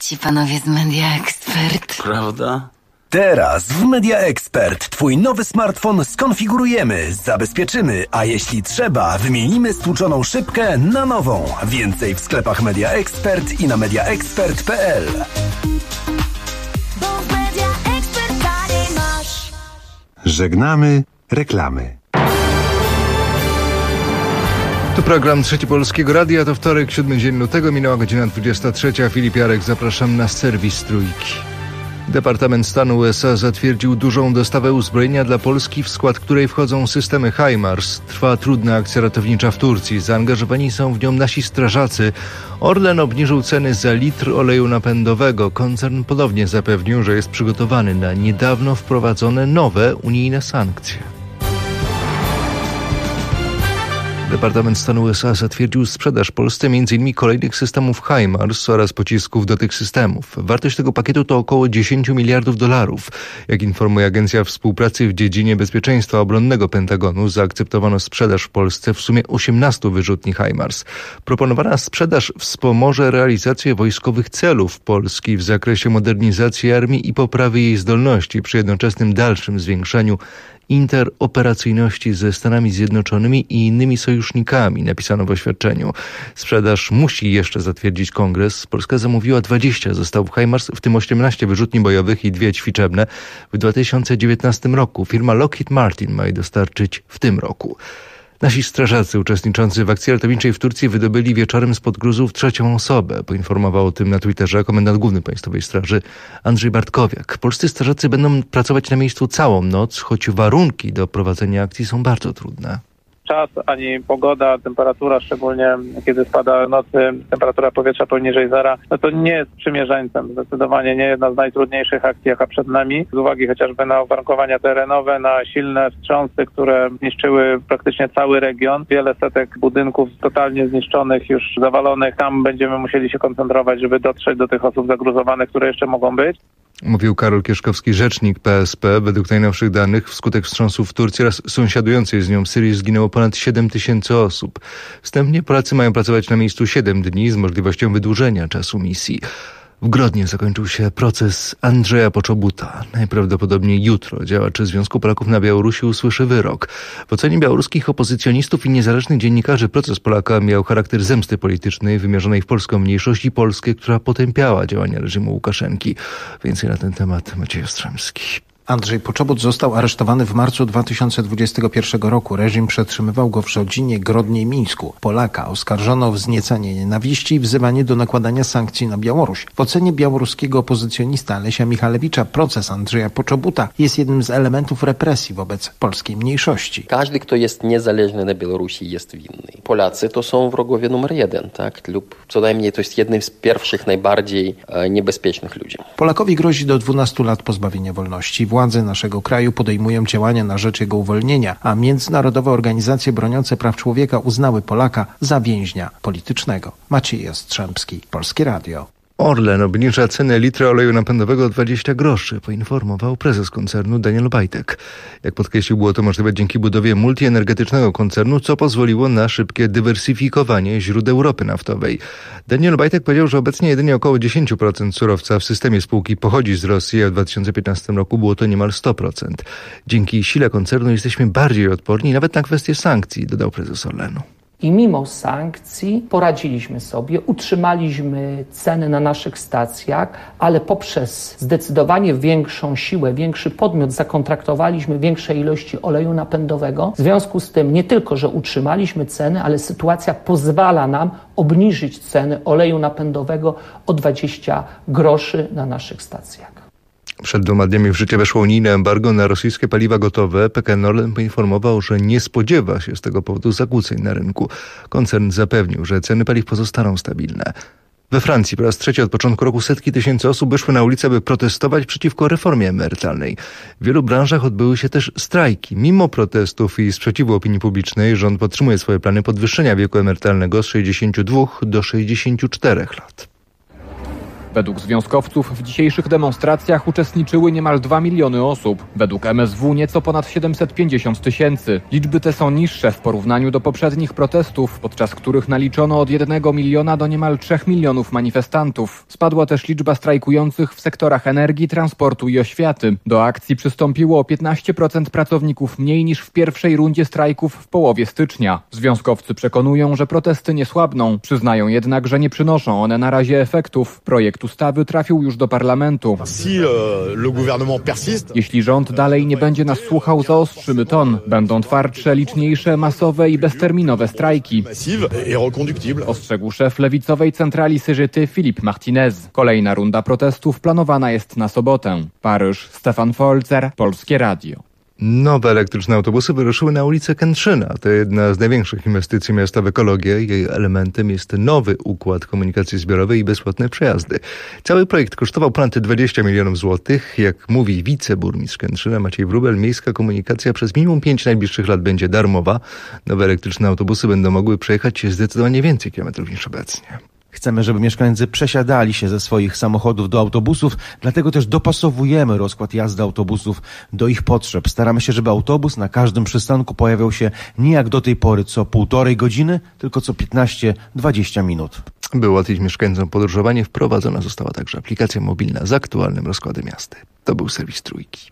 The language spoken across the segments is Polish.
ci panowie z Media Expert. Prawda? Teraz w Media Expert twój nowy smartfon skonfigurujemy, zabezpieczymy, a jeśli trzeba, wymienimy stłuczoną szybkę na nową. Więcej w sklepach Media Expert i na mediaexpert.pl. Bo w Media Expert taniej masz. Żegnamy reklamy. To program Trzeci Polskiego Radia, to wtorek, 7 dzień lutego, minęła godzina 23. Filip Jarek, zapraszam na serwis Trójki. Departament Stanu USA zatwierdził dużą dostawę uzbrojenia dla Polski, w skład której wchodzą systemy HIMARS. Trwa trudna akcja ratownicza w Turcji. Zaangażowani są w nią nasi strażacy. Orlen obniżył ceny za litr oleju napędowego. Koncern ponownie zapewnił, że jest przygotowany na niedawno wprowadzone nowe unijne sankcje. Departament Stanu USA zatwierdził sprzedaż Polsce m.in. kolejnych systemów HIMARS oraz pocisków do tych systemów. Wartość tego pakietu to około $10 miliardów. Jak informuje Agencja Współpracy w dziedzinie bezpieczeństwa obronnego Pentagonu, zaakceptowano sprzedaż w Polsce w sumie 18 wyrzutni HIMARS. Proponowana sprzedaż wspomoże realizację wojskowych celów Polski w zakresie modernizacji armii i poprawy jej zdolności przy jednoczesnym dalszym zwiększeniu interoperacyjności ze Stanami Zjednoczonymi i innymi sojusznikami, napisano w oświadczeniu. Sprzedaż musi jeszcze zatwierdzić Kongres. Polska zamówiła 20 zestawów HIMARS, w tym 18 wyrzutni bojowych i 2 ćwiczebne w 2019 roku. Firma Lockheed Martin ma je dostarczyć w tym roku. Nasi strażacy uczestniczący w akcji ratowniczej w Turcji wydobyli wieczorem spod gruzów 3. osobę. Poinformował o tym na Twitterze komendant główny Państwowej Straży Andrzej Bartkowiak. Polscy strażacy będą pracować na miejscu całą noc, choć warunki do prowadzenia akcji są bardzo trudne. Czas, ani pogoda, temperatura, szczególnie kiedy spada w nocy temperatura powietrza poniżej zera, no to nie jest sprzymierzeńcem. Zdecydowanie nie jedna z najtrudniejszych akcji, jaka przed nami. Z uwagi chociażby na uwarunkowania terenowe, na silne wstrząsy, które zniszczyły praktycznie cały region. Wiele setek budynków totalnie zniszczonych, już zawalonych. Tam będziemy musieli się koncentrować, żeby dotrzeć do tych osób zagruzowanych, które jeszcze mogą być. Mówił Karol Kieszkowski, rzecznik PSP. Według najnowszych danych wskutek wstrząsów w Turcji oraz sąsiadującej z nią Syrii zginęło ponad 7 000 osób. Wstępnie Polacy mają pracować na miejscu 7 dni z możliwością wydłużenia czasu misji. W Grodnie zakończył się proces Andrzeja Poczobuta. Najprawdopodobniej jutro działacze Związku Polaków na Białorusi usłyszy wyrok. W ocenie białoruskich opozycjonistów i niezależnych dziennikarzy proces Polaka miał charakter zemsty politycznej wymierzonej w polską mniejszość i Polskę, która potępiała działania reżimu Łukaszenki. Więcej na ten temat Maciej Ostrzemski. Andrzej Poczobut został aresztowany w marcu 2021 roku. Reżim przetrzymywał go w rodzinie Grodnie i Mińsku. Polaka oskarżono o wzniecanie nienawiści i wzywanie do nakładania sankcji na Białoruś. W ocenie białoruskiego opozycjonista Lesia Michalewicza proces Andrzeja Poczobuta jest jednym z elementów represji wobec polskiej mniejszości. Każdy, kto jest niezależny na Białorusi, jest winny. Polacy to są wrogowie numer 1, tak? Lub co najmniej to jest jednym z pierwszych, najbardziej niebezpiecznych ludzi. Polakowi grozi do 12 lat pozbawienia wolności. Władze naszego kraju podejmują działania na rzecz jego uwolnienia, a międzynarodowe organizacje broniące praw człowieka uznały Polaka za więźnia politycznego. Maciej Jastrzębski, Polskie Radio. Orlen obniża cenę litra oleju napędowego o 20 groszy, poinformował prezes koncernu Daniel Obajtek. Jak podkreślił, było to możliwe dzięki budowie multienergetycznego koncernu, co pozwoliło na szybkie dywersyfikowanie źródeł ropy naftowej. Daniel Obajtek powiedział, że obecnie jedynie około 10% surowca w systemie spółki pochodzi z Rosji, a w 2015 roku było to niemal 100%. Dzięki sile koncernu jesteśmy bardziej odporni nawet na kwestie sankcji, dodał prezes Orlenu. I mimo sankcji poradziliśmy sobie, utrzymaliśmy ceny na naszych stacjach, ale poprzez zdecydowanie większą siłę, większy podmiot zakontraktowaliśmy większe ilości oleju napędowego. W związku z tym nie tylko, że utrzymaliśmy ceny, ale sytuacja pozwala nam obniżyć ceny oleju napędowego o 20 groszy na naszych stacjach. Przed 2 dniami w życie weszło unijne embargo na rosyjskie paliwa gotowe. PKN Orlen poinformował, że nie spodziewa się z tego powodu zakłóceń na rynku. Koncern zapewnił, że ceny paliw pozostaną stabilne. We Francji po raz trzeci od początku roku setki tysięcy osób wyszły na ulicę, by protestować przeciwko reformie emerytalnej. W wielu branżach odbyły się też strajki. Mimo protestów i sprzeciwu opinii publicznej rząd podtrzymuje swoje plany podwyższenia wieku emerytalnego z 62 do 64 lat. Według związkowców w dzisiejszych demonstracjach uczestniczyły niemal 2 miliony osób. Według MSW nieco ponad 750 tysięcy. Liczby te są niższe w porównaniu do poprzednich protestów, podczas których naliczono od 1 miliona do niemal 3 milionów manifestantów. Spadła też liczba strajkujących w sektorach energii, transportu i oświaty. Do akcji przystąpiło o 15% pracowników mniej niż w pierwszej rundzie strajków w połowie stycznia. Związkowcy przekonują, że protesty nie słabną. Przyznają jednak, że nie przynoszą one na razie efektów. Projekt ustawy trafił już do parlamentu. Jeśli rząd dalej nie będzie nas słuchał, zaostrzymy ton. Będą twardsze, liczniejsze, masowe i bezterminowe strajki. Ostrzegł szef lewicowej centrali CGT Philippe Martinez. Kolejna runda protestów planowana jest na sobotę. Paryż, Stefan Folzer, Polskie Radio. Nowe elektryczne autobusy wyruszyły na ulicę Kętrzyna. To jedna z największych inwestycji miasta w ekologię. Jej elementem jest nowy układ komunikacji zbiorowej i bezpłatne przejazdy. Cały projekt kosztował ponad 20 milionów złotych. Jak mówi wiceburmistrz Kętrzyna Maciej Wróbel, miejska komunikacja przez minimum 5 najbliższych lat będzie darmowa. Nowe elektryczne autobusy będą mogły przejechać zdecydowanie więcej kilometrów niż obecnie. Chcemy, żeby mieszkańcy przesiadali się ze swoich samochodów do autobusów, dlatego też dopasowujemy rozkład jazdy autobusów do ich potrzeb. Staramy się, żeby autobus na każdym przystanku pojawiał się nie jak do tej pory co 1,5 godziny, tylko co 15-20 minut. By ułatwić mieszkańcom podróżowanie, wprowadzona została także aplikacja mobilna z aktualnym rozkładem jazdy. To był serwis Trójki.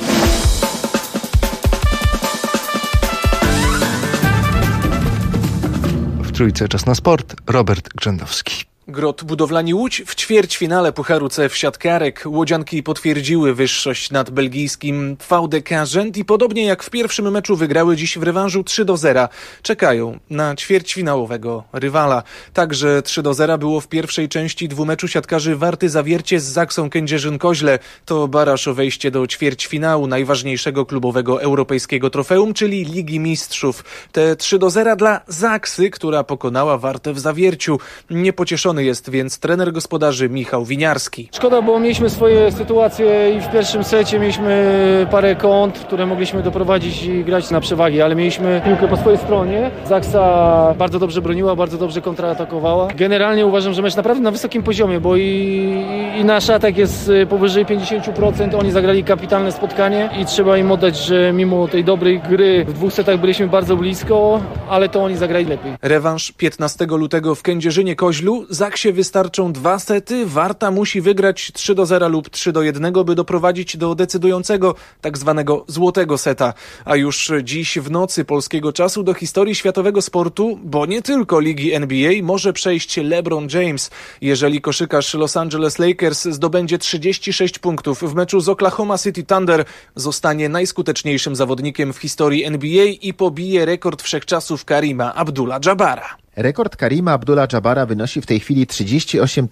Trójce czas na sport. Robert Grzędowski. Grot Budowlani Łódź w ćwierćfinale Pucharu C w siatkarek. Łodzianki potwierdziły wyższość nad belgijskim VDK Gent i podobnie jak w pierwszym meczu wygrały dziś w rewanżu 3-0. Czekają na ćwierćfinałowego rywala. Także 3-0 było w pierwszej części dwumeczu siatkarzy Warty Zawiercie z Zaksą Kędzierzyn-Koźle. To baraż o wejście do ćwierćfinału najważniejszego klubowego europejskiego trofeum, czyli Ligi Mistrzów. Te 3-0 dla Zaksy, która pokonała Wartę w Zawierciu. Niepocieszony jest więc trener gospodarzy Michał Winiarski. Szkoda, bo mieliśmy swoje sytuacje i w pierwszym secie mieliśmy parę kąt, które mogliśmy doprowadzić i grać na przewagi, ale mieliśmy piłkę po swojej stronie. Zaksa bardzo dobrze broniła, bardzo dobrze kontratakowała. Generalnie uważam, że mecz naprawdę na wysokim poziomie, bo i nasz atak jest powyżej 50%. Oni zagrali kapitalne spotkanie i trzeba im oddać, że mimo tej dobrej gry w 2 setach byliśmy bardzo blisko, ale to oni zagrali lepiej. Rewanż 15 lutego w Kędzierzynie-Koźlu. Zaksie wystarczą 2 sety, Warta musi wygrać 3-0 lub 3-1, by doprowadzić do decydującego tak zwanego złotego seta. A już dziś w nocy polskiego czasu do historii światowego sportu, bo nie tylko ligi NBA, może przejść LeBron James. Jeżeli koszykarz Los Angeles Lakers zdobędzie 36 punktów w meczu z Oklahoma City Thunder, zostanie najskuteczniejszym zawodnikiem w historii NBA i pobije rekord wszechczasów Karima Abdul-Jabbara. Rekord Karima Abdul-Jabbara wynosi w tej chwili 38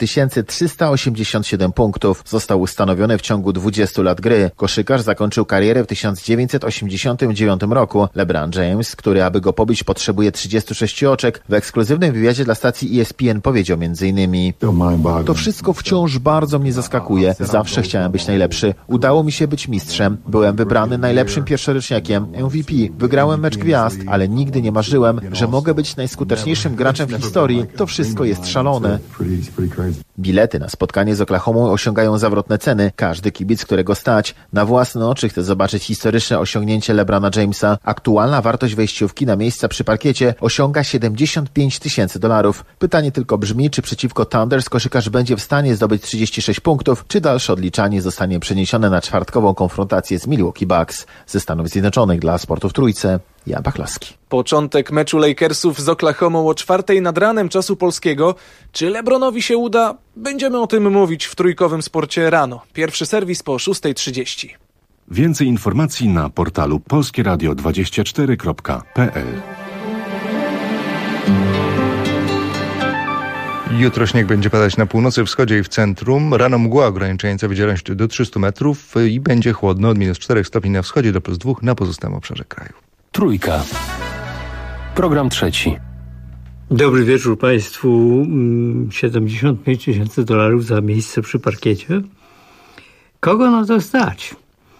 387 punktów. Został ustanowiony w ciągu 20 lat gry. Koszykarz zakończył karierę w 1989 roku. LeBron James, który aby go pobić potrzebuje 36 oczek, w ekskluzywnym wywiadzie dla stacji ESPN powiedział m.in. To wszystko wciąż bardzo mnie zaskakuje. Zawsze chciałem być najlepszy. Udało mi się być mistrzem. Byłem wybrany najlepszym pierwszoroczniakiem MVP. Wygrałem mecz gwiazd, ale nigdy nie marzyłem, że mogę być najskuteczniejszym graczem w historii. To wszystko jest szalone. Bilety na spotkanie z Oklahomą osiągają zawrotne ceny. Każdy kibic, którego stać, na własne oczy chce zobaczyć historyczne osiągnięcie LeBrona Jamesa. Aktualna wartość wejściówki na miejsca przy parkiecie osiąga $75 000. Pytanie tylko brzmi, czy przeciwko Thunders koszykarz będzie w stanie zdobyć 36 punktów, czy dalsze odliczanie zostanie przeniesione na czwartkową konfrontację z Milwaukee Bucks. Ze Stanów Zjednoczonych dla Sportu w Trójce, Jan Pachlowski. Początek meczu Lakersów z Oklahomą o 4:00 nad ranem czasu polskiego. Czy LeBronowi się uda? Będziemy o tym mówić w Trójkowym Sporcie rano. Pierwszy serwis po 6:30. Więcej informacji na portalu polskieradio24.pl. Jutro śnieg będzie padać na północy, wschodzie i w centrum. Rano mgła ograniczająca widzialność do 300 metrów i będzie chłodno od -4 stopni na wschodzie do +2 na pozostałym obszarze kraju. Trójka. Program trzeci. Dobry wieczór Państwu. $75 000 za miejsce przy parkiecie. Kogo na to stać?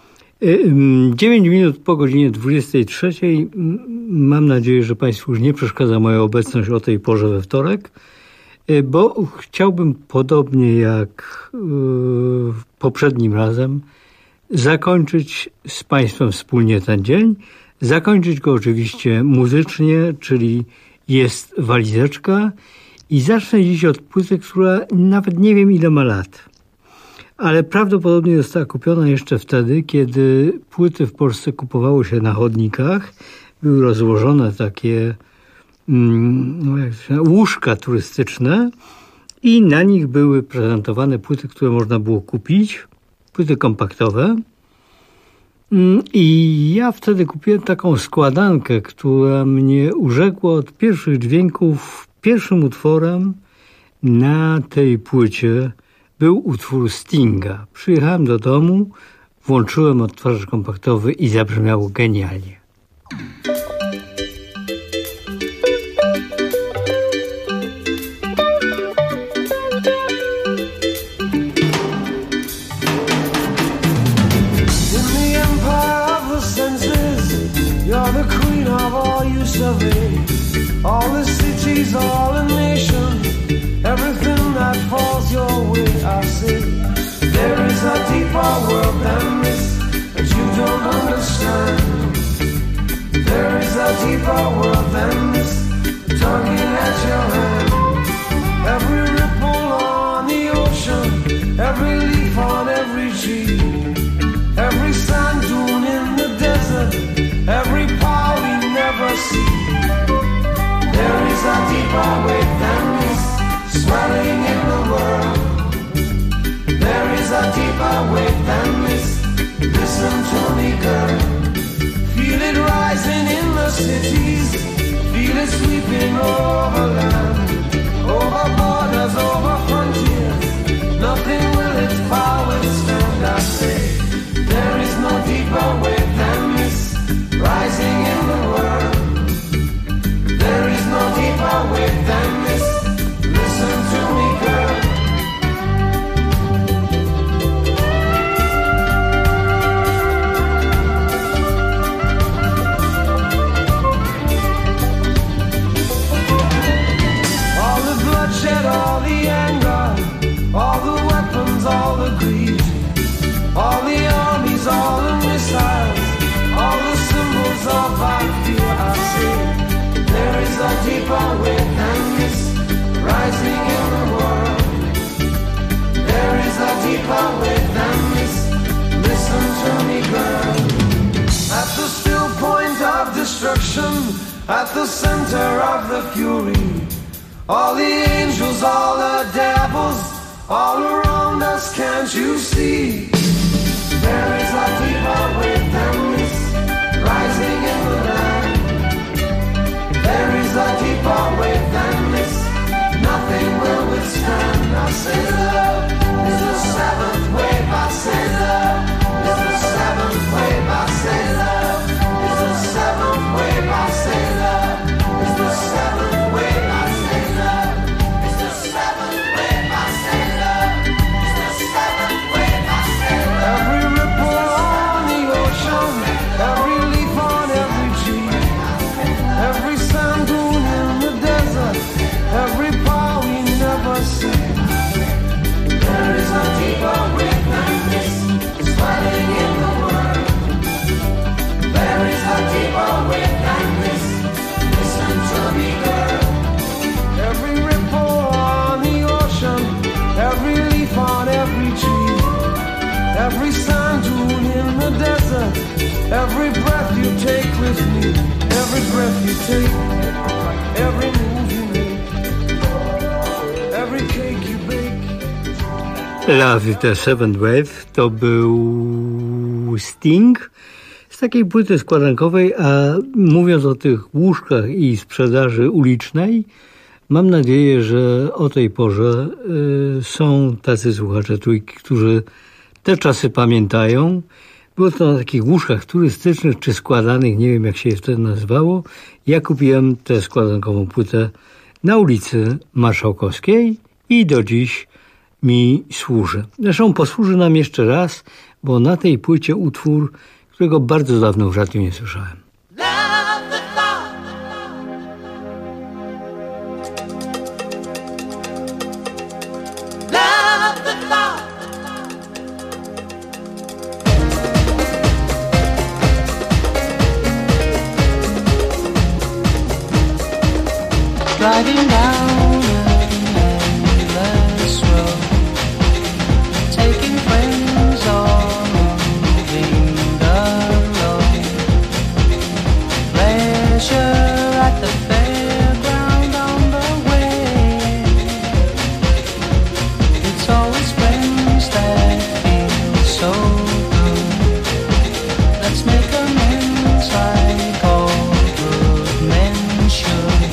9 minut po godzinie 23:00. Mam nadzieję, że Państwu już nie przeszkadza moja obecność o tej porze we wtorek. bo chciałbym podobnie jak poprzednim razem zakończyć z Państwem wspólnie ten dzień. Zakończyć go oczywiście muzycznie, czyli jest walizeczka i zacznę dziś od płyty, która nawet nie wiem ile ma lat. Ale prawdopodobnie została kupiona jeszcze wtedy, kiedy płyty w Polsce kupowało się na chodnikach. Były rozłożone takie łóżka turystyczne i na nich były prezentowane płyty, które można było kupić. Płyty kompaktowe. I ja wtedy kupiłem taką składankę, która mnie urzekła od pierwszych dźwięków. Pierwszym utworem na tej płycie był utwór Stinga. Przyjechałem do domu, włączyłem odtwarzacz kompaktowy i zabrzmiało genialnie. All the cities, all the nations, everything that falls your way, I say. There is a deeper world than this that you don't understand. There is a deeper world than this, tugging at your hand. Every ripple on the ocean, every leaf on every tree, every sand dune in the desert, every power we never see. There is a deeper wave than this, swelling in the world. There is a deeper wave than this, listen to me girl. Feel it rising in the cities, feel it sweeping over land, over borders, over frontiers, nothing will its power stand, I say. There is no deeper wave than this, rising in the world. There is no deeper wave than this, listen to me girl. All the bloodshed, all the anger, all the weapons, all the greed, all the armies, all the missiles, all the symbols of our fear, I say. There is a deeper wave than this, rising in the world. There is a deeper wave than this, listen to me girl. At the still point of destruction, at the center of the fury, all the angels, all the devils, all around us, can't you see? There is a deeper wave than this, rising in the land. There is a deeper wave than this, nothing will withstand. I say love is the seventh wave, I say love is the seventh wave, I say love is the seventh wave, I say love is the seventh wave, I say love is the seventh wave, I say love is the seventh wave, I say love. Every ripple on the ocean, every leaf on every tree, every sand dune in the desert, every power we never see. There is a deeper wave than this, swelling in the world. There is a deeper wave than this, listen to me girl. Every ripple on the ocean, every leaf on every tree, every sand dune in the desert, every breath you take with me, every breath you take, every move you make, every cake you bake. Love is the Seventh Wave to był Sting z takiej płyty składankowej, a mówiąc o tych łóżkach i sprzedaży ulicznej, mam nadzieję, że o tej porze są tacy słuchacze Trójki, którzy te czasy pamiętają. Było to na takich łóżkach turystycznych czy składanych, nie wiem jak się je wtedy nazywało. Ja kupiłem tę składankową płytę na ulicy Marszałkowskiej i do dziś mi służy. Zresztą posłuży nam jeszcze raz, bo na tej płycie utwór, którego bardzo dawno w radiu nie słyszałem. driving down an endless road, taking friends or moving alone. Pleasure at the fairground on the way. It's always friends that feel so good. Let's make amends like all good men should.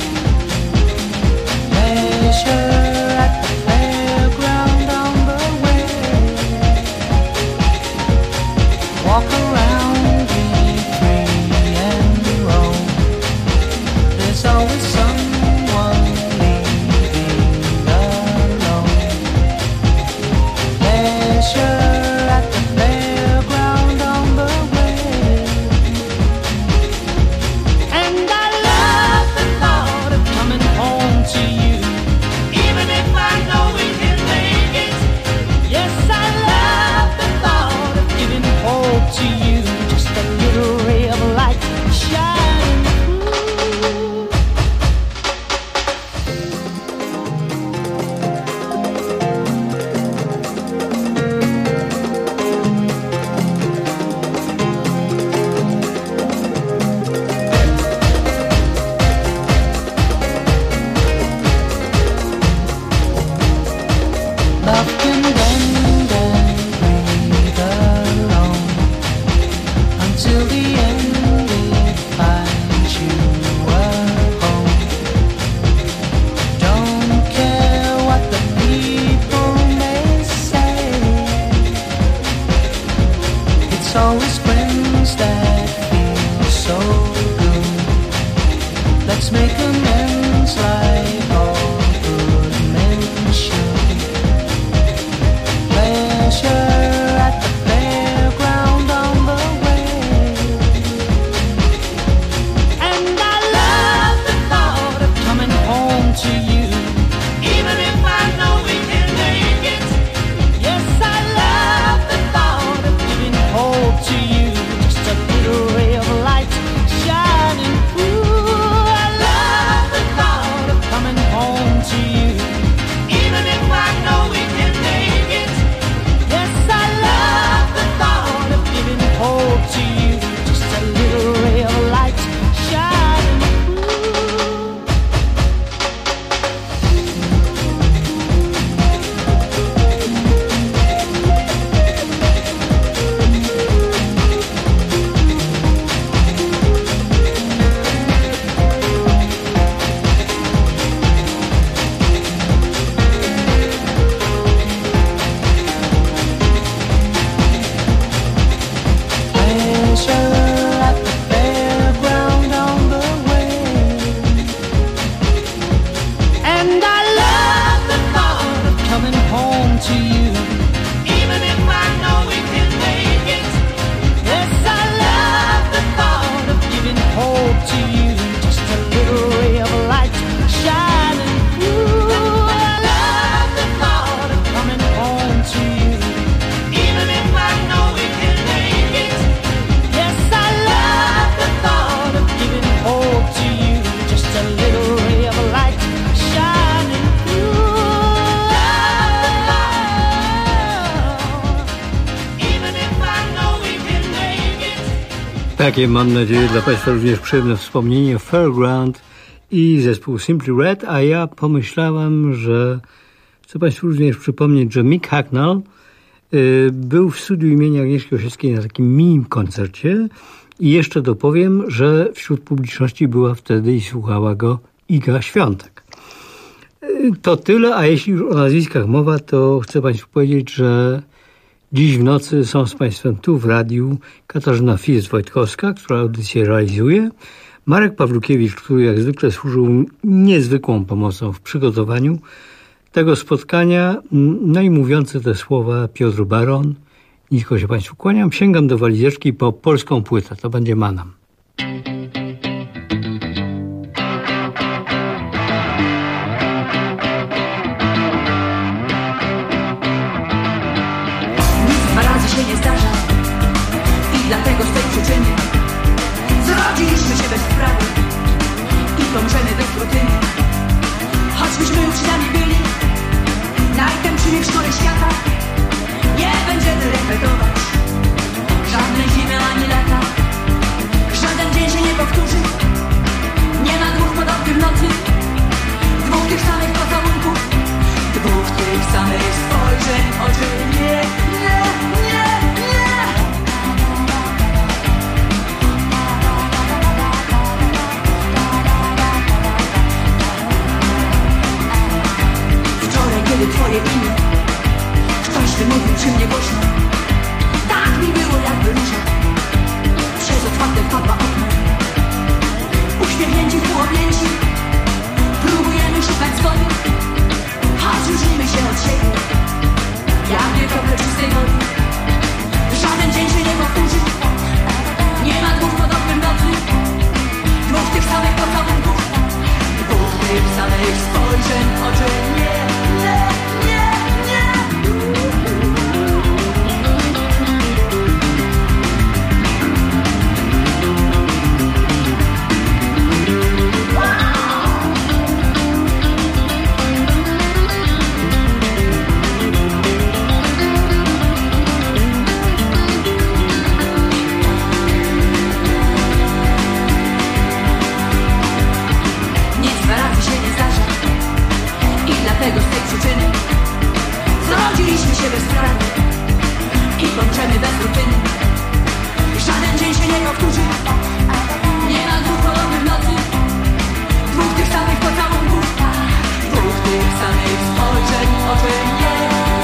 Pleasure at the fairground on the way. Walk around, be free and roam. There's always someone leaving alone. Pleasure at the fairground on the way. And I love the thought of coming home to you, even if I know we can make it. Yes, I love the thought of giving hope to you, just a little ray of light shining through. Love can bend and breathe alone until the end it finds you a home. Don't care what the people may say. It's always friends that feel so good. Let's make amends like all good men should. Pleasure at the fairground on the way. And I love the thought of coming home to you, even if I know we can make it. Yes, I love the thought of giving hope to you, just a little ray of light shining through. I love the thought of coming home to you, even if I know we can make it. Yes, I love the thought of giving hope to you, just a little ray of light shining through. Pleasure at the fairground on the way. And I love the thought of coming home to you, even if I know we can make it. Yes, I love the thought of giving hope to you, just a little ray of light shining through. I love the thought of coming home to you, even if I know we can make it. Yes, I love the thought of giving hope to you, just a little ray of light shining through. Even if I know we can make it. Takie, mam nadzieję, dla Państwa również przyjemne wspomnienie Fairground i zespół Simply Red, a ja pomyślałam, że chcę Państwu również przypomnieć, że Mick Hucknall był w studiu imienia Agnieszki Osieckiej na takim mini koncercie i jeszcze dopowiem, że wśród publiczności była wtedy i słuchała go Iga Świątek. To tyle, a jeśli już o nazwiskach mowa, to chcę Państwu powiedzieć, że dziś w nocy są z Państwem tu w radiu Katarzyna First-Wojtkowska, która audycję realizuje, Marek Pawlukiewicz, który jak zwykle służył niezwykłą pomocą w przygotowaniu tego spotkania, no i mówiący te słowa Piotr Baron. Nisko się Państwu kłaniam, sięgam do walizeczki po polską płytę, to będzie Manam. Zrodziliśmy się bez sprawy i dążymy bez rutyny. byśmy uczniami byli, najtępszymi w szkole świata. Nie będziemy repetować żadnej zimy ani lata. Żaden dzień się nie powtórzy, nie ma dwóch podobnych nocy, dwóch tych samych pocałunków, dwóch tych samych spojrzeń oczy. Nie, nie, nie, nie. Wczoraj, kiedy twoje imię ktoś wymówił przy mnie głośno, tak mi było jakby róża przez otwarte wpadła okno. Uśmiechnięci, półobjęci, próbujemy szukać zgody, choć różnimy się od siebie jak nie trochę czystej wody. Żaden dzień się nie powtórzy, nie ma dwóch podobnych nocy, dwóch tych samych pocałunków, dwóch tych samych spojrzeń oczy. Nie, nie, nie, nie. Dlatego z tej przyczyny zrodziliśmy się bez sprawy i kończymy bez rutyny. Żaden dzień się nie powtórzy, nie ma dwóch podobnych nocy, dwóch tych samych pocałunków, dwóch tych samych spojrzeń oczy. Nie,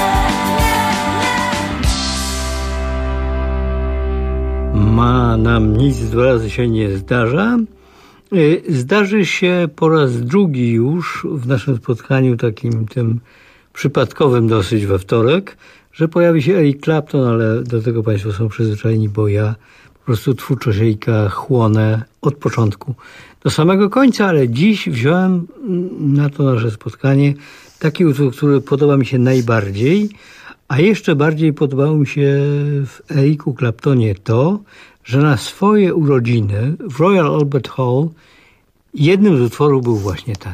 nie, nie. Ma nam nic dwa razy się nie zdarza. Zdarzy się po raz drugi już w naszym spotkaniu, takim tym przypadkowym dosyć we wtorek, że pojawi się Eric Clapton, ale do tego Państwo są przyzwyczajeni, bo ja po prostu twórczość Erika chłonę od początku do samego końca, ale dziś wziąłem na to nasze spotkanie taki utwór, który podoba mi się najbardziej, a jeszcze bardziej podobało mi się w Ericu Claptonie to, że na swoje urodziny w Royal Albert Hall jednym z utworów był właśnie ten.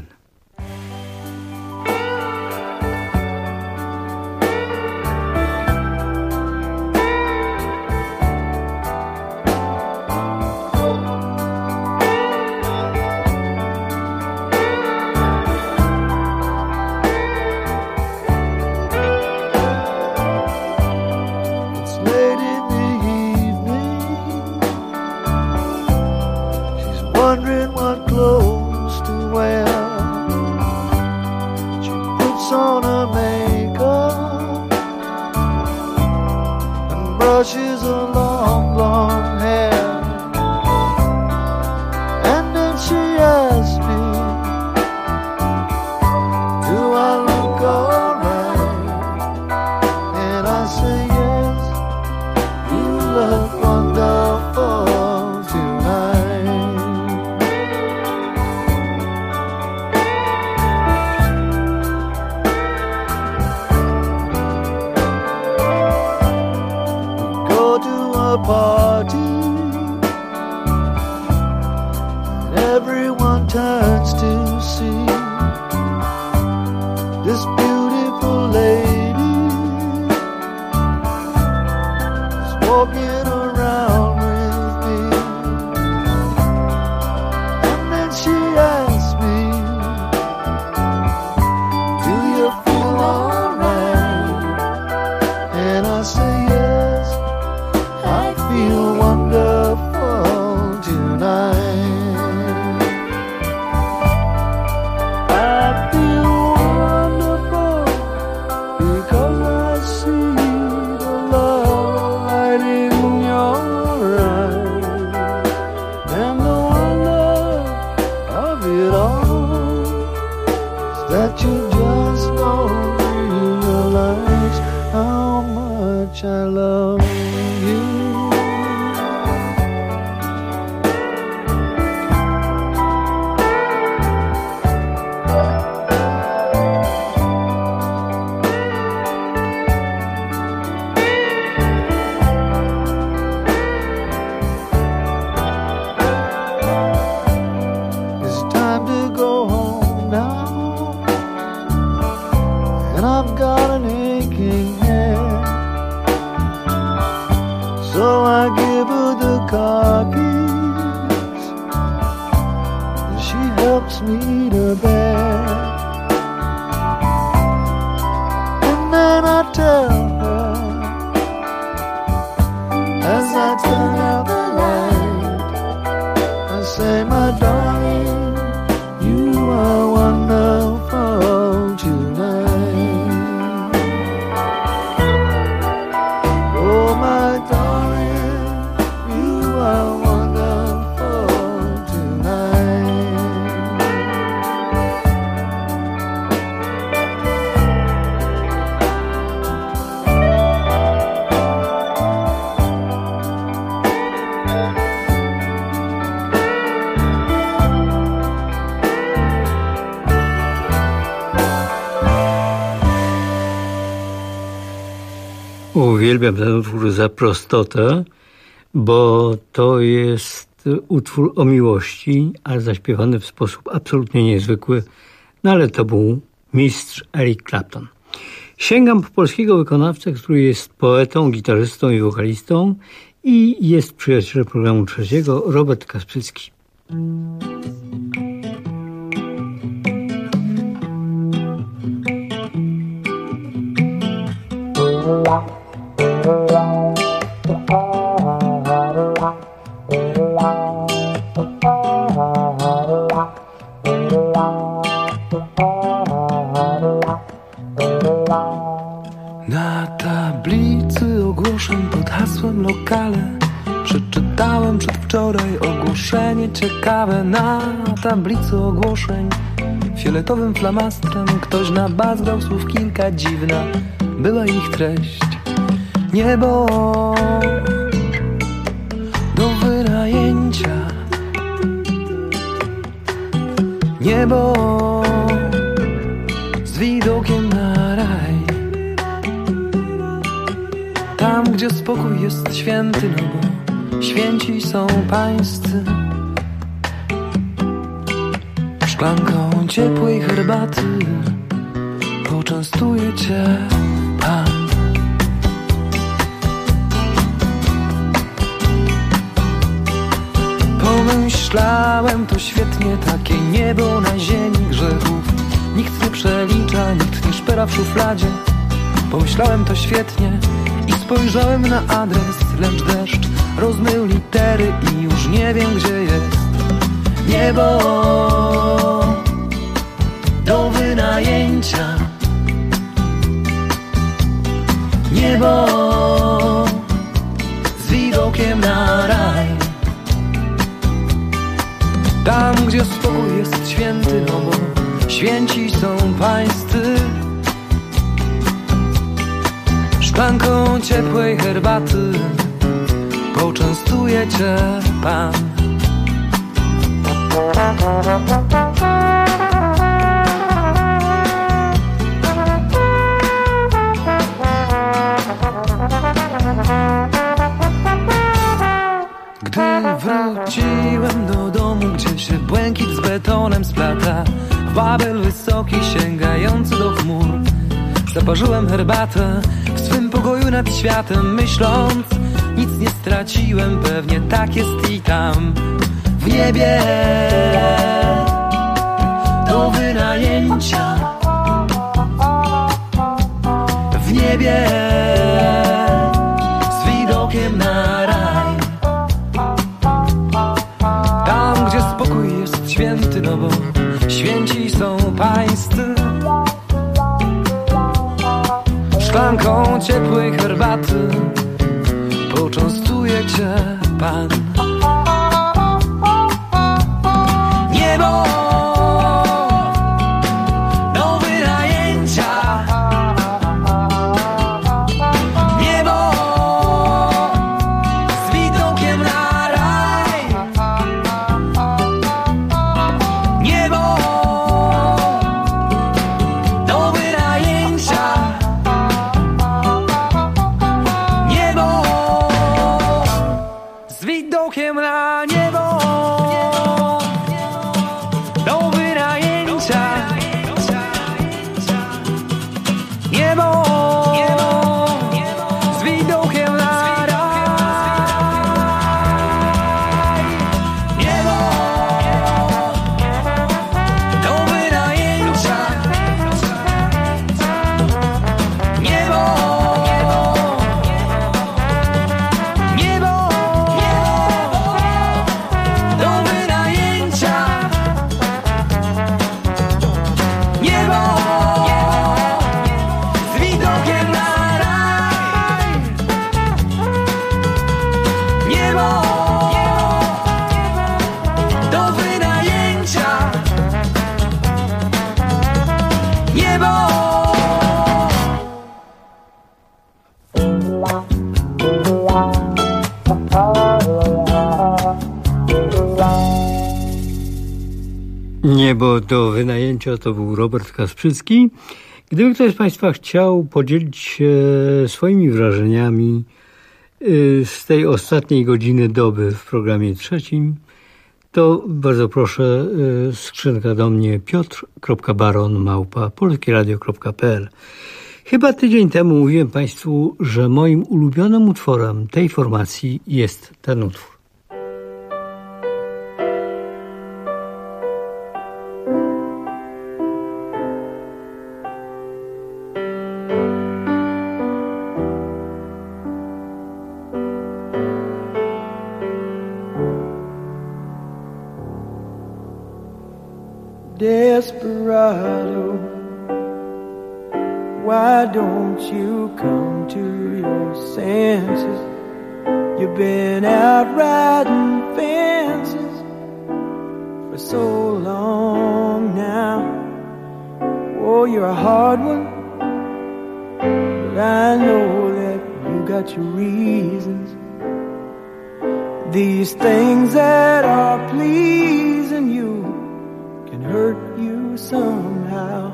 deliver the car keys. She helps me to bed, and then I tell her as I turn out the light, I say, my darling, you are wonderful tonight. Oh, my darling, you are wonderful tonight. Uwielbiam ten utwór za prostotę, bo to jest utwór o miłości, ale zaśpiewany w sposób absolutnie niezwykły. No ale to był mistrz Eric Clapton. Sięgam po polskiego wykonawcę, który jest poetą, gitarzystą i wokalistą i jest przyjacielem programu trzeciego, Robert Kasprzycki. Na tablicy ogłoszeń pod hasłem lokale przeczytałem przedwczoraj ogłoszenie ciekawe. Na tablicy ogłoszeń fioletowym flamastrem ktoś nabazgrał słów kilka, dziwna była ich treść. Niebo do wynajęcia, niebo z widokiem na raj. Tam, gdzie spokój jest święty, no bo święci są pańscy. Szklanką ciepłej herbaty poczęstuje cię Pan. Pomyślałem, to świetnie, takie niebo na ziemi, grzechów nikt nie przelicza, nikt nie szpera w szufladzie. Pomyślałem, to świetnie i spojrzałem na adres, lecz deszcz rozmył litery i już nie wiem, gdzie jest niebo do wynajęcia, niebo z widokiem na raj. Tam, gdzie spokój jest święty, no bo święci są pańscy. Szklanką ciepłej herbaty poczęstuje cię Pan. Gdy wróciłem do domu, gdzie się błękit z betonem splata, w Babel wysoki sięgający do chmur, zaparzyłem herbatę w swym pokoju nad światem, myśląc, nic nie straciłem, pewnie tak jest i tam w niebie do wynajęcia, w niebie z widokiem na raj. Tam, gdzie spokój jest święty, no bo święci są pańscy. Szklanką ciepłej herbaty poczęstuje cię Pan. Niebo do wynajęcia, niebo z widokiem na raj, niebo do wynajęcia, niebo z widokiem Niebo do wynajęcia to był Robert Kasprzycki. Gdyby ktoś z Państwa chciał podzielić się swoimi wrażeniami z tej ostatniej godziny doby w programie trzecim, to bardzo proszę, skrzynka do mnie piotr.baron@polskieradio.pl. Chyba tydzień temu mówiłem Państwu, że moim ulubionym utworem tej formacji jest ten utwór. Desperado, why don't you come to your senses? You've been out riding fences for so long now. Oh, you're a hard one, but I know that you got your reasons. These things that are pleasing you can hurt you somehow.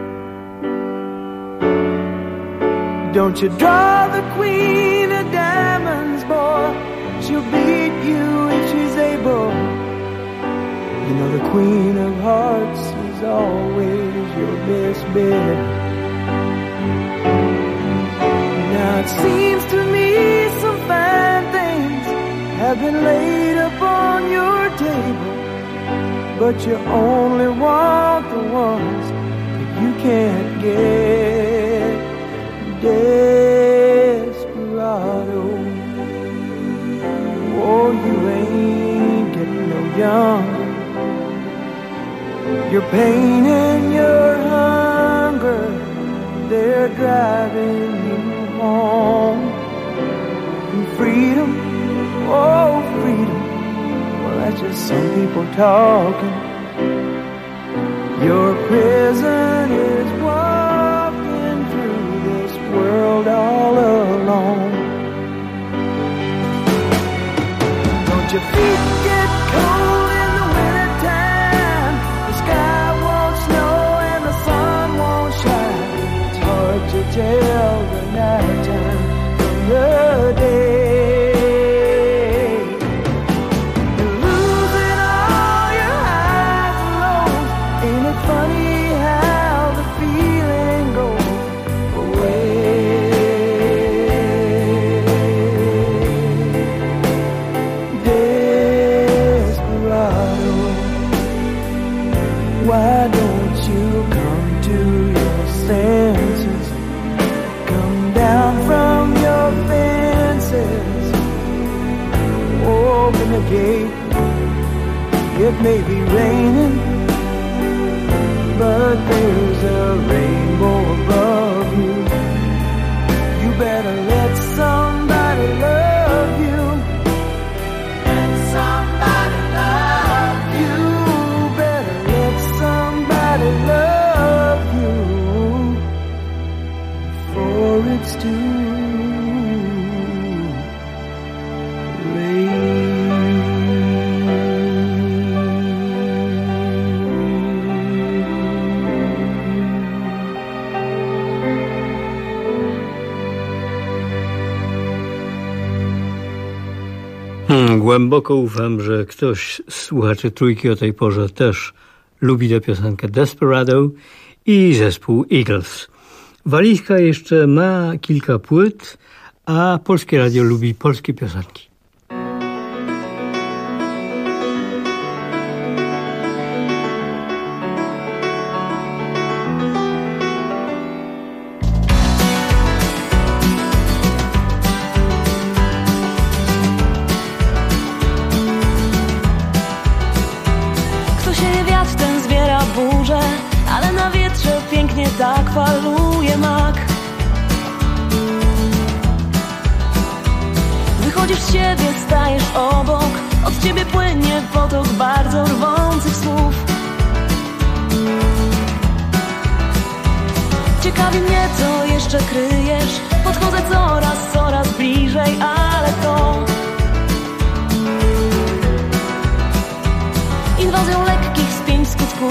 Don't you draw the queen of diamonds, boy. She'll beat you if she's able. You know the queen of hearts is always your best bet. Now it seems to me some fine things have been laid upon your table, but you only want the ones that you can't get. Desperado, oh, you ain't getting no younger. Your pain and your hunger, they're driving you home. And freedom, oh, freedom, well, that's just some people talking. Your prison is walking through this world all alone. Don't your feet get cold in the wintertime? The sky won't snow and the sun won't shine. It's hard to tell the nighttime from the day. It may be raining, but there's a rainbow above you. You better let somebody love you. Let somebody love you. Better let somebody love you before it's too late. Głęboko ufam, że ktoś z słuchaczy Trójki o tej porze też lubi tę piosenkę Desperado i zespół Eagles. Walizka jeszcze ma kilka płyt, a Polskie Radio lubi polskie piosenki. Tak faluje mak. Wychodzisz z siebie, stajesz obok. Od ciebie płynie potok bardzo rwących słów. Ciekawi mnie, co jeszcze kryjesz. Podchodzę coraz bliżej, ale to inwazją lekkich spięć skutków.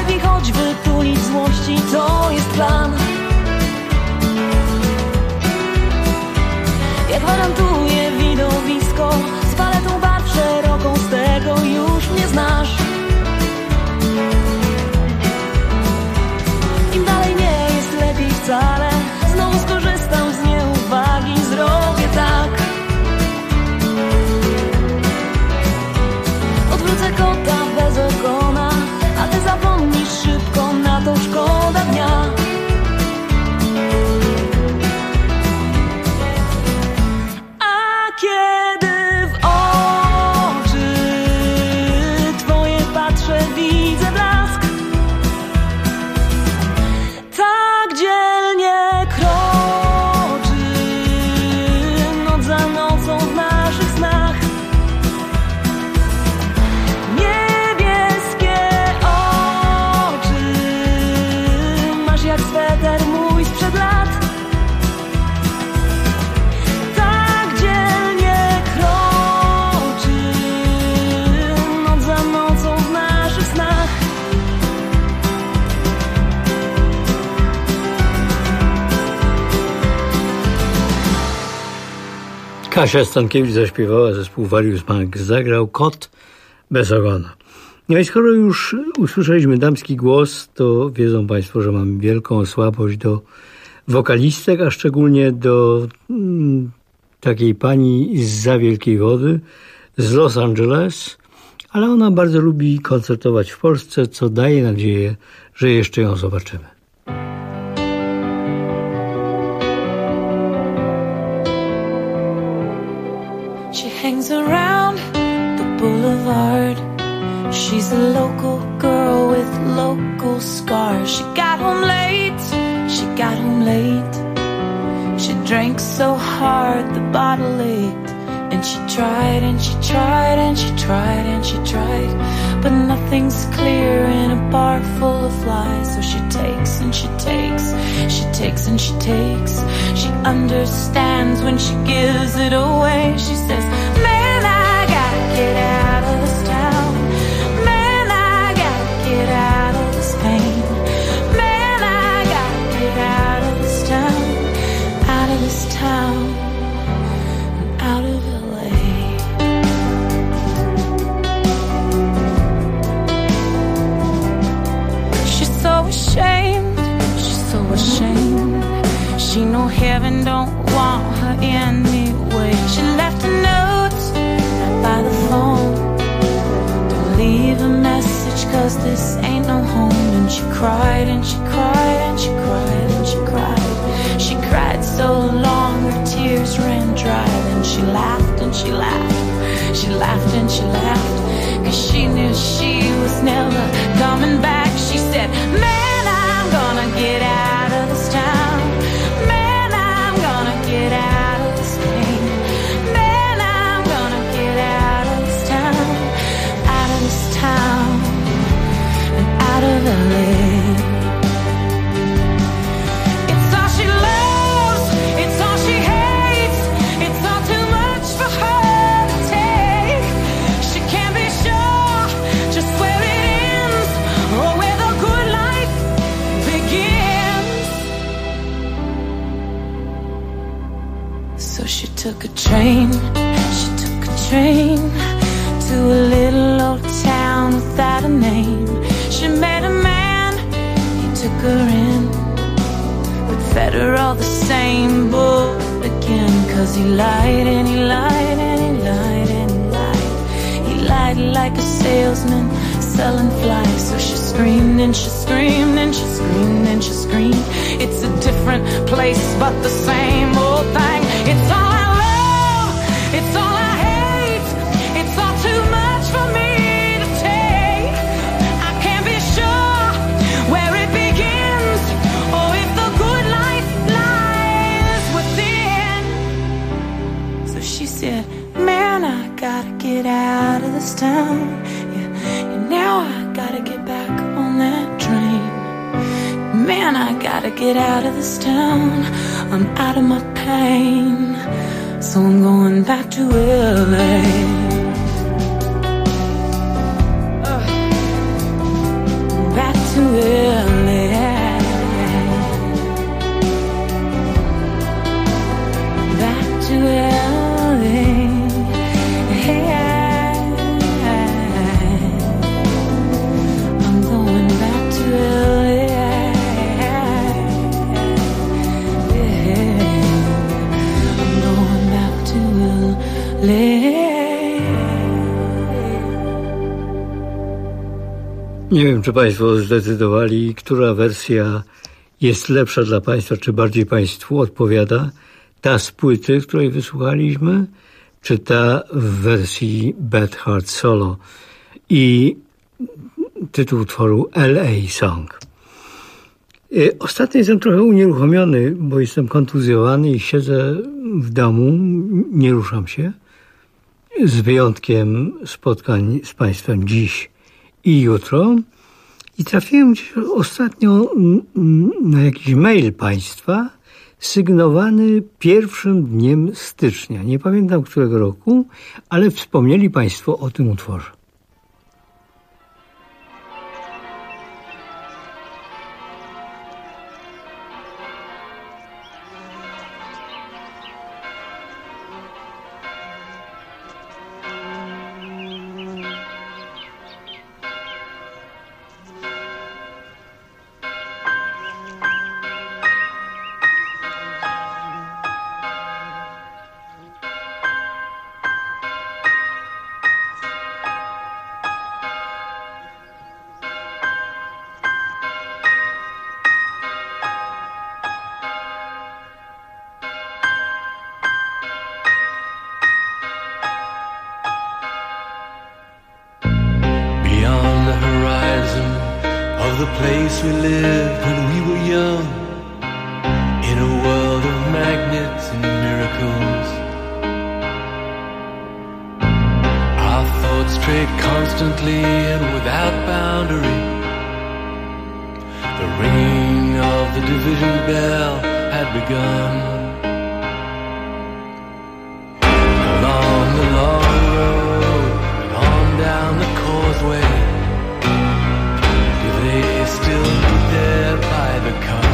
Lepiej choć wytulić złości, to jest plan. Ja gwarantuję widowisko z paletą barw szeroką, z tego już mnie znasz. Im dalej nie jest lepiej wcale, znowu skorzystam z nieuwagi, zrobię tak. Odwrócę kota bez ogona, a ty zapomnisz szybko, na to szkoda dnia. A kiedy w oczy twoje patrzę, widzę blask. Tak dzielnie kroczy noc za nocą w naszych snach. Niebieskie oczy masz jak sweter mój sprzed lat. Tak dzielnie kroczy noc za nocą w naszych snach. Kasia Stankiewicz zaśpiewała, zespół Warius Bank zagrał Kot bez ogona. No i skoro już usłyszeliśmy damski głos, to wiedzą Państwo, że mam wielką słabość do wokalistek, a szczególnie do takiej pani zza Wielkiej Wody, z Los Angeles, ale ona bardzo lubi koncertować w Polsce, co daje nadzieję, że jeszcze ją zobaczymy. She hangs around the boulevard. She's a local girl with local scars. She got home late, she got home late. She drank so hard the bottle ached. And she tried and she tried and she tried and she tried, but nothing's clear in a bar full of lies. So she takes and she takes, she takes and she takes. She understands when she gives it away. She says, man, I gotta get out of this town. Man, I gotta get out of this pain. Man, I gotta get out of this town. Out of this town. Out of LA. She's so ashamed, she's so ashamed. She know heaven don't want her anyway. She left a note right by the phone. Don't leave a message, cause this ain't no home. And she cried and she cried and she cried and she cried. She cried so long her tears ran dry. Then she laughed and she laughed. She laughed and she laughed, cause she knew she was never coming back. She said, man, I'm gonna get out of this town. Man, I'm gonna get out of this pain. Man, I'm gonna get out of this town. Out of this town. And out of LA. It's all she loves, it's all she hates. It's all too much for her to take. She can't be sure just where it ends or where the good life begins. So she took a train, to a little old town without a name. She met a man, he took her in, but fed her all the same bull again. Cause he lied and he lied and he lied and he lied. He lied like a salesman selling flies. So she screamed and she screamed and she screamed and she screamed. It's a different place but the same old thing. It's all I love, it's all I hate. It's all too much for me to take. I can't be sure where it begins or if the good life lies within. So she said, man, I gotta get out of this town. Yeah, and now I gotta get back on that train. Man, I gotta get out of this town. I'm out of my pain, so I'm going back to LA. Back to Nie wiem, czy Państwo zdecydowali, która wersja jest lepsza dla Państwa, czy bardziej Państwu odpowiada. Ta z płyty, której wysłuchaliśmy, czy ta w wersji Bad Heart Solo i tytuł utworu LA Song. Ostatnio jestem trochę unieruchomiony, bo jestem kontuzjowany i siedzę w domu, nie ruszam się. Z wyjątkiem spotkań z Państwem dziś i jutro. I trafiłem gdzieś ostatnio na jakiś mail Państwa sygnowany 1 dniem stycznia. Nie pamiętam którego roku, ale wspomnieli Państwo o tym utworze. the place we lived when we were young, in a world of magnets and miracles. Our thoughts strayed constantly and without boundary. The ringing of the division bell had begun. Along the long road and on down the causeway, they still be there by the cut.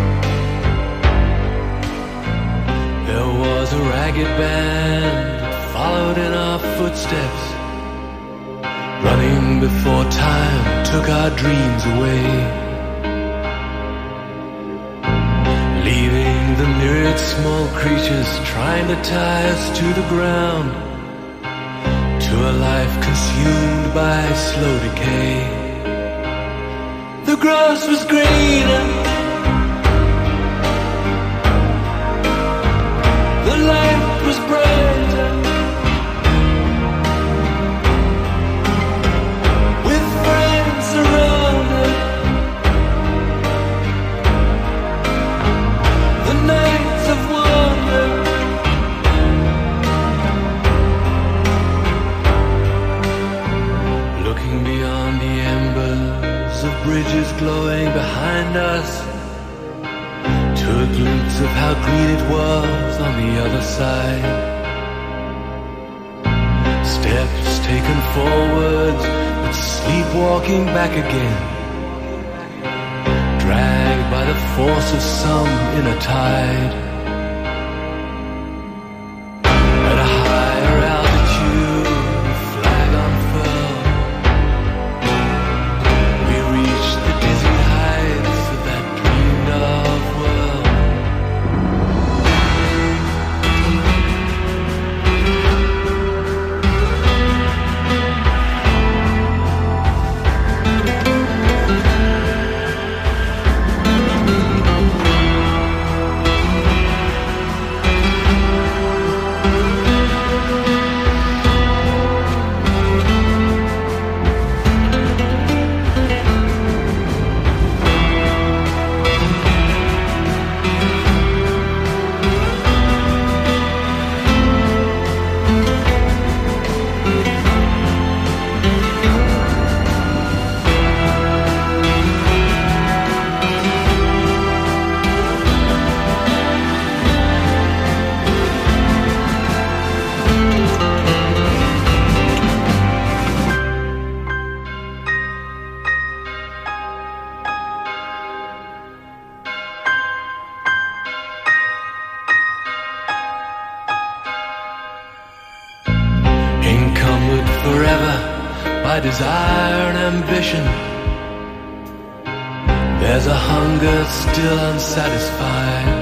There was a ragged band that followed in our footsteps, running before time took our dreams away, leaving the myriad small creatures trying to tie us to the ground, to a life consumed by slow decay. The grass was greener, the light was brighter, with friends around us. The nights of wonder, looking beyond the embers of bridges glowing behind us, to a glimpse of how green it was on the other side. Steps taken forwards, but sleepwalking back again, dragged by the force of some inner tide. At a higher altitude, the flag unfurled, desire and ambition, there's a hunger still unsatisfied.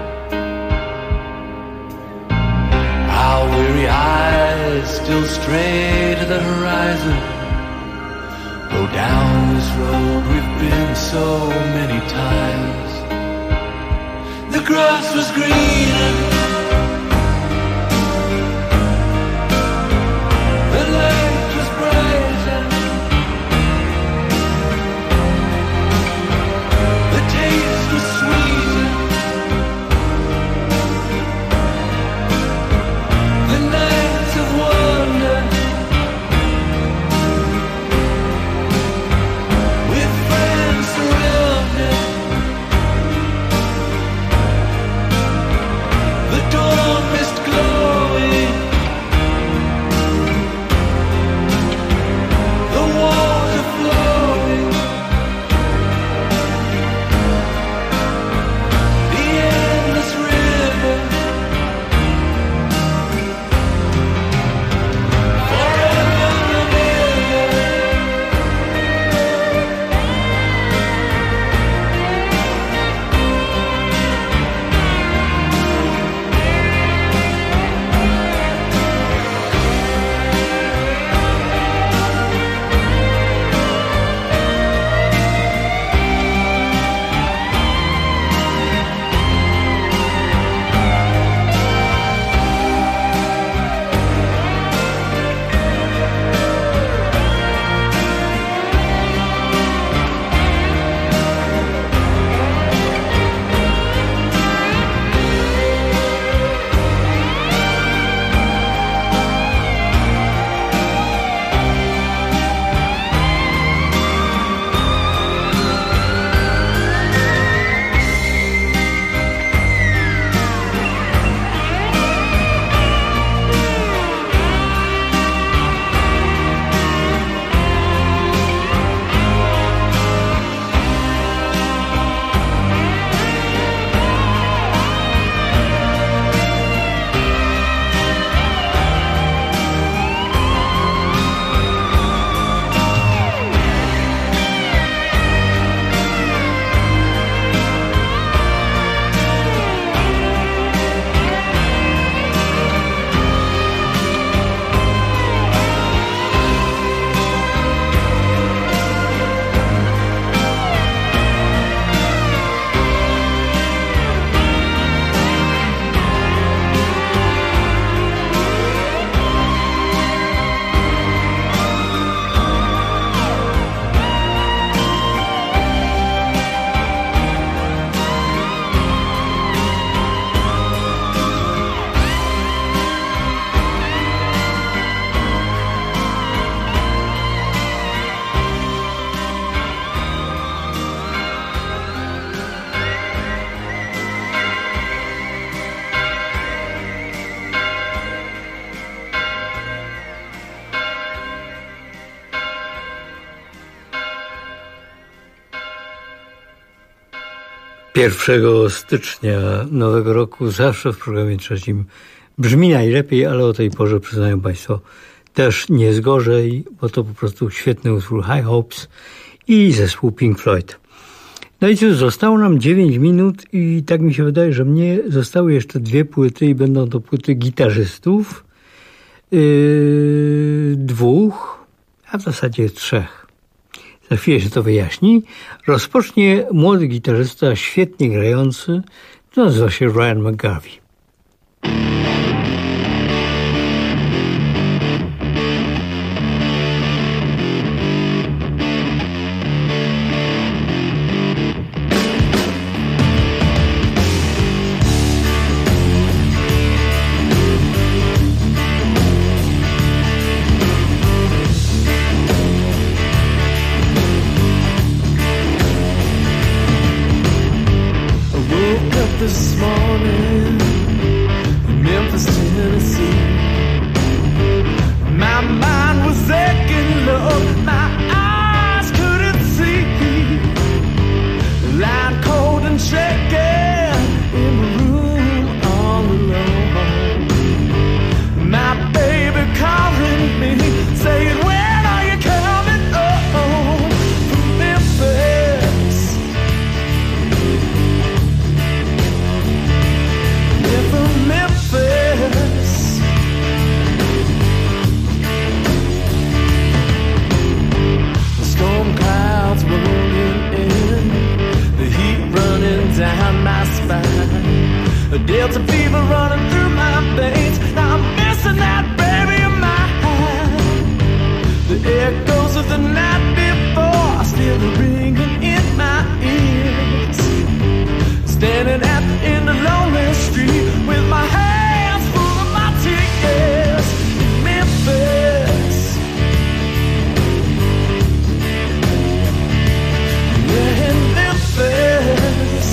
Our weary eyes still stray to the horizon, Go down this road we've been so many times. The grass was greener, the light was brighter, the taste was sweeter, the nights of wonder with friends surrounded, the dawn mist glowing, the water flowing, the endless river, forever and ever. Pierwszego stycznia nowego roku zawsze w programie trzecim brzmi najlepiej, ale o tej porze przyznają Państwo też nie jest gorzej, bo to po prostu świetny utwór High Hopes i zespół Pink Floyd. No i cóż, zostało nam 9 minut i tak mi się wydaje, że mnie zostały jeszcze 2 płyty i będą to płyty gitarzystów, 2, a w zasadzie 3. Za chwilę się to wyjaśni. Rozpocznie młody gitarzysta, świetnie grający, nazywa się Ryan McGarvey. This morning, Memphis, Tennessee. My mind was aching, Lord, my eyes couldn't see. Lying cold and shaking in the room all alone. My baby calling me, saying, when are you coming home from Memphis? From Memphis. It's a fever running through my veins. Now I'm missing that baby of mine. The echoes of the night before are still ringing in my ears. Standing at the end of lonely street with my hands full of my tears. In Memphis, yeah, in Memphis.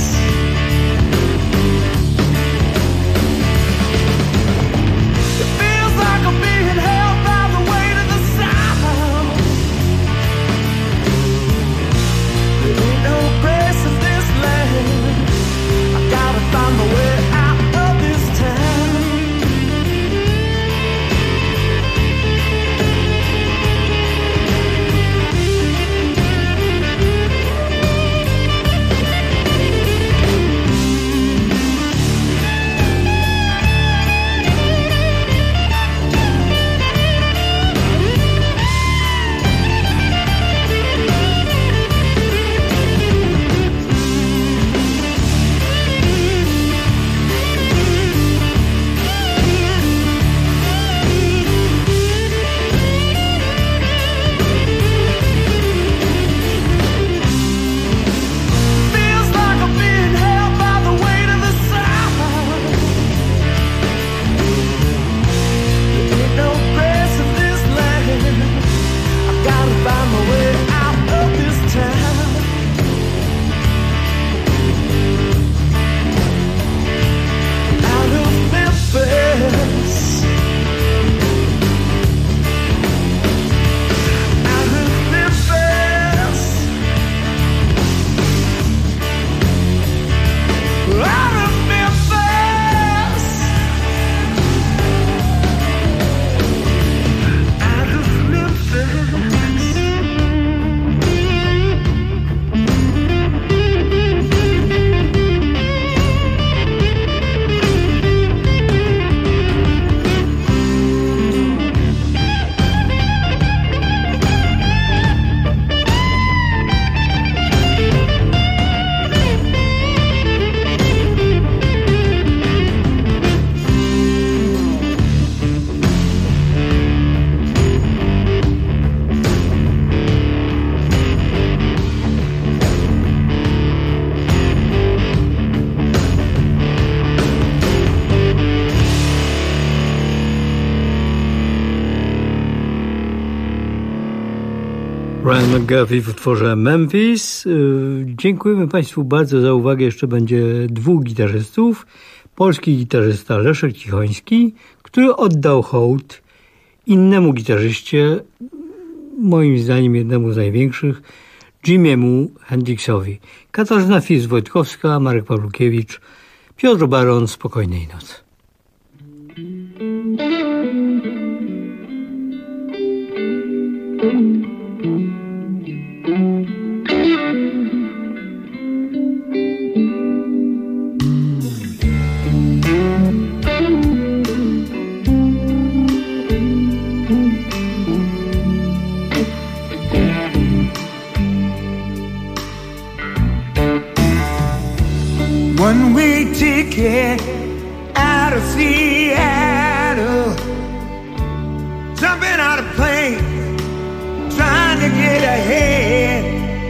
It feels like I'm being held by the weight of the sound. There ain't no grace in this land. I gotta find my way out of this town. Ryan McGuffey w utworze Memphis. Dziękujemy Państwu bardzo za uwagę. Jeszcze będzie dwóch gitarzystów. Polski gitarzysta Leszek Cichoński, który oddał hołd innemu gitarzyście, moim zdaniem jednemu z największych, Jimiemu Hendrixowi. Katarzyna Fis-Wojtkowska, Marek Pawlukiewicz, Piotr Baron. Spokojnej nocy. One-way ticket out of Seattle, jumping out of plane, trying to get ahead,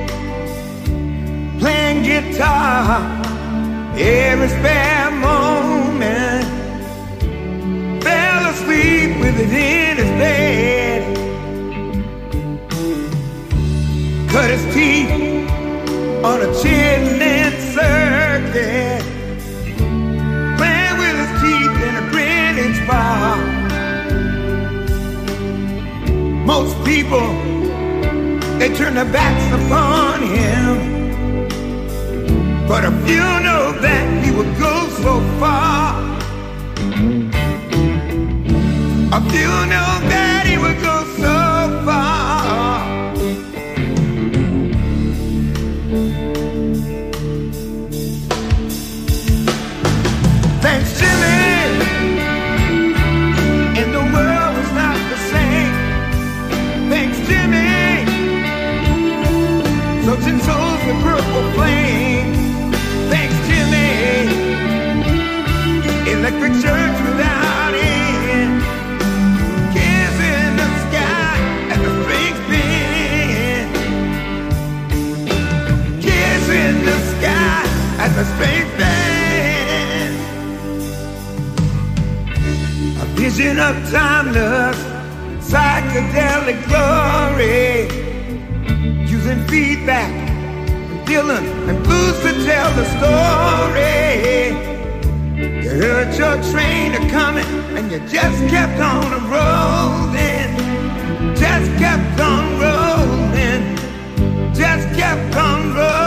playing guitar every spare moment, fell asleep with it in his bed, cut his teeth on a chitlin circuit, playing with his teeth in a Greenwich bar. Most people, they turn their backs upon him, but a few know that he would go so far. A few know that he would go so far. Thanks, Jimmy, and the world was not the same. Thanks, Jimmy, so 10 souls with purple flame. Thanks, Jimmy, like the church without end. Kiss in the sky as the strings bend. Kiss in the sky as the strings bend. A vision of timeless psychedelic glory, using feedback, Dylan and blues to tell the story. You heard your train a-coming and you just kept on rolling. Just kept on rolling. Just kept on rolling.